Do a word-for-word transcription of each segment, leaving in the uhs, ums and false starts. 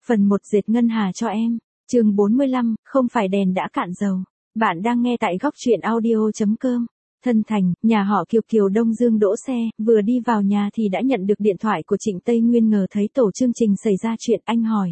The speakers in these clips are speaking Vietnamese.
Phần một dệt ngân hà cho em. Chương bốn mươi lăm, không phải đèn đã cạn dầu. Bạn đang nghe tại góc truyện audio chấm com. Thân thành, nhà họ Kiều Kiều Đông Dương đỗ xe, vừa đi vào nhà thì đã nhận được điện thoại của Trịnh Tây Nguyên, ngờ thấy tổ chương trình xảy ra chuyện. Anh hỏi.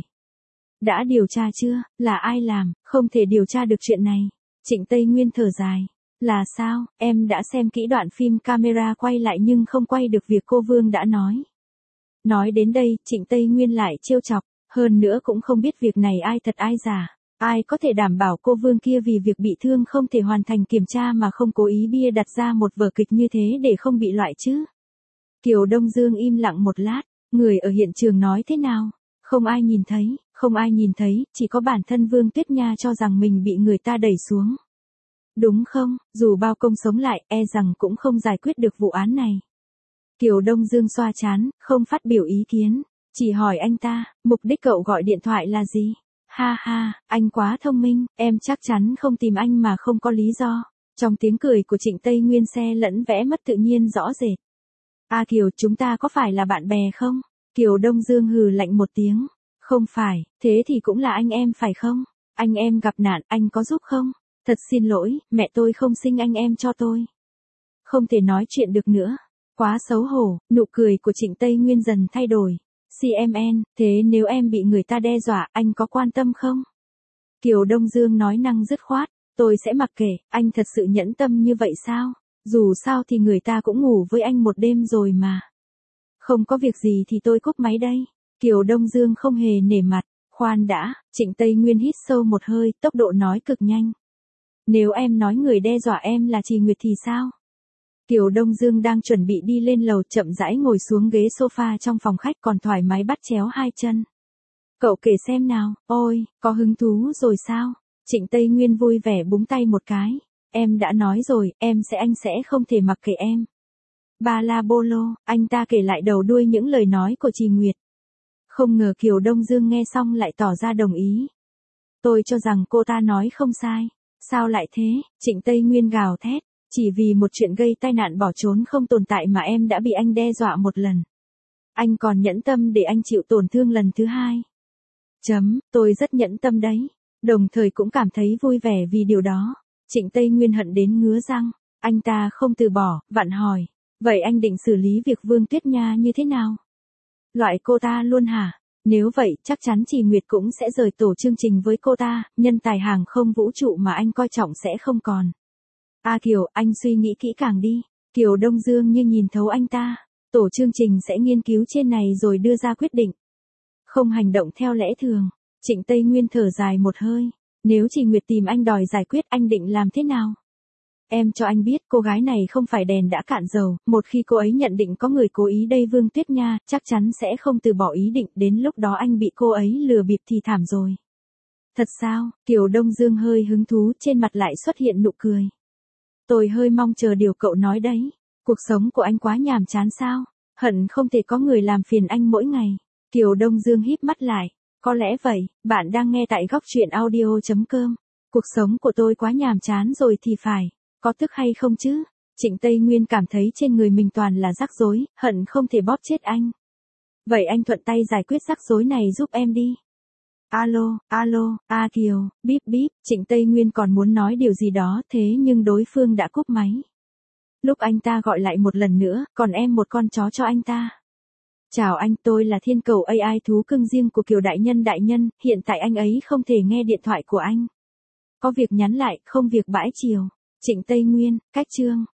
Đã điều tra chưa, là ai làm, không thể điều tra được chuyện này. Trịnh Tây Nguyên thở dài. Là sao, em đã xem kỹ đoạn phim camera quay lại nhưng không quay được việc cô Vương đã nói. Nói đến đây, Trịnh Tây Nguyên lại trêu chọc, hơn nữa cũng không biết việc này ai thật ai giả. Ai có thể đảm bảo cô Vương kia vì việc bị thương không thể hoàn thành kiểm tra mà không cố ý bia đặt ra một vở kịch như thế để không bị loại chứ? Kiều Đông Dương im lặng một lát, người ở hiện trường nói thế nào? Không ai nhìn thấy, không ai nhìn thấy, chỉ có bản thân Vương Tuyết Nha cho rằng mình bị người ta đẩy xuống. Đúng không, dù bao công sống lại, e rằng cũng không giải quyết được vụ án này. Kiều Đông Dương xoa trán, không phát biểu ý kiến, chỉ hỏi anh ta, mục đích cậu gọi điện thoại là gì? Ha ha, anh quá thông minh, em chắc chắn không tìm anh mà không có lý do. Trong tiếng cười của Trịnh Tây Nguyên xe lẫn vẽ mất tự nhiên rõ rệt. A Kiều, chúng ta có phải là bạn bè không? Kiều Đông Dương hừ lạnh một tiếng. Không phải, thế thì cũng là anh em phải không? Anh em gặp nạn, anh có giúp không? Thật xin lỗi, mẹ tôi không sinh anh em cho tôi. Không thể nói chuyện được nữa. Quá xấu hổ, nụ cười của Trịnh Tây Nguyên dần thay đổi. xê em en, thế nếu em bị người ta đe dọa, anh có quan tâm không? Kiều Đông Dương nói năng dứt khoát, tôi sẽ mặc kệ, anh thật sự nhẫn tâm như vậy sao? Dù sao thì người ta cũng ngủ với anh một đêm rồi mà. Không có việc gì thì tôi cúp máy đây. Kiều Đông Dương không hề nể mặt, khoan đã, Trịnh Tây Nguyên hít sâu một hơi, tốc độ nói cực nhanh. Nếu em nói người đe dọa em là Trì Nguyệt thì sao? Kiều Đông Dương đang chuẩn bị đi lên lầu, chậm rãi ngồi xuống ghế sofa trong phòng khách, còn thoải mái bắt chéo hai chân. Cậu kể xem nào, ôi, có hứng thú rồi sao? Trịnh Tây Nguyên vui vẻ búng tay một cái. Em đã nói rồi, em sẽ anh sẽ không thể mặc kệ em. Ba la bô lô, anh ta kể lại đầu đuôi những lời nói của Trì Nguyệt. Không ngờ Kiều Đông Dương nghe xong lại tỏ ra đồng ý. Tôi cho rằng cô ta nói không sai. Sao lại thế? Trịnh Tây Nguyên gào thét. Chỉ vì một chuyện gây tai nạn bỏ trốn không tồn tại mà em đã bị anh đe dọa một lần. Anh còn nhẫn tâm để anh chịu tổn thương lần thứ hai. Chấm, tôi rất nhẫn tâm đấy. Đồng thời cũng cảm thấy vui vẻ vì điều đó. Trịnh Tây Nguyên hận đến ngứa răng. Anh ta không từ bỏ, vặn hỏi. Vậy anh định xử lý việc Vương Tuyết Nha như thế nào? Loại cô ta luôn hả? Nếu vậy, chắc chắn Trì Nguyệt cũng sẽ rời tổ chương trình với cô ta, nhân tài hàng không vũ trụ mà anh coi trọng sẽ không còn. A Kiều, anh suy nghĩ kỹ càng đi. Kiều Đông Dương như nhìn thấu anh ta. Tổ chương trình sẽ nghiên cứu trên này rồi đưa ra quyết định. Không hành động theo lẽ thường. Trịnh Tây Nguyên thở dài một hơi. Nếu Trì Nguyệt tìm anh đòi giải quyết, anh định làm thế nào? Em cho anh biết cô gái này không phải đèn đã cạn dầu. Một khi cô ấy nhận định có người cố ý đây Vương Tuyết Nha, chắc chắn sẽ không từ bỏ ý định. Đến lúc đó anh bị cô ấy lừa bịp thì thảm rồi. Thật sao? Kiều Đông Dương hơi hứng thú, trên mặt lại xuất hiện nụ cười. Tôi hơi mong chờ điều cậu nói đấy. Cuộc sống của anh quá nhàm chán sao? Hận không thể có người làm phiền anh mỗi ngày. Kiều Đông Dương híp mắt lại. Có lẽ vậy, bạn đang nghe tại góc truyện audio chấm com. Cuộc sống của tôi quá nhàm chán rồi thì phải. Có tức hay không chứ? Trịnh Tây Nguyên cảm thấy trên người mình toàn là rắc rối, hận không thể bóp chết anh. Vậy anh thuận tay giải quyết rắc rối này giúp em đi. Alo, alo, A Kiều, bíp bíp, Trịnh Tây Nguyên còn muốn nói điều gì đó thế nhưng đối phương đã cúp máy. Lúc anh ta gọi lại một lần nữa, còn em một con chó cho anh ta. Chào anh, tôi là thiên cầu a i thú cưng riêng của Kiều đại nhân đại nhân, hiện tại anh ấy không thể nghe điện thoại của anh. Có việc nhắn lại, không việc bãi chiều. Trịnh Tây Nguyên, cách chương.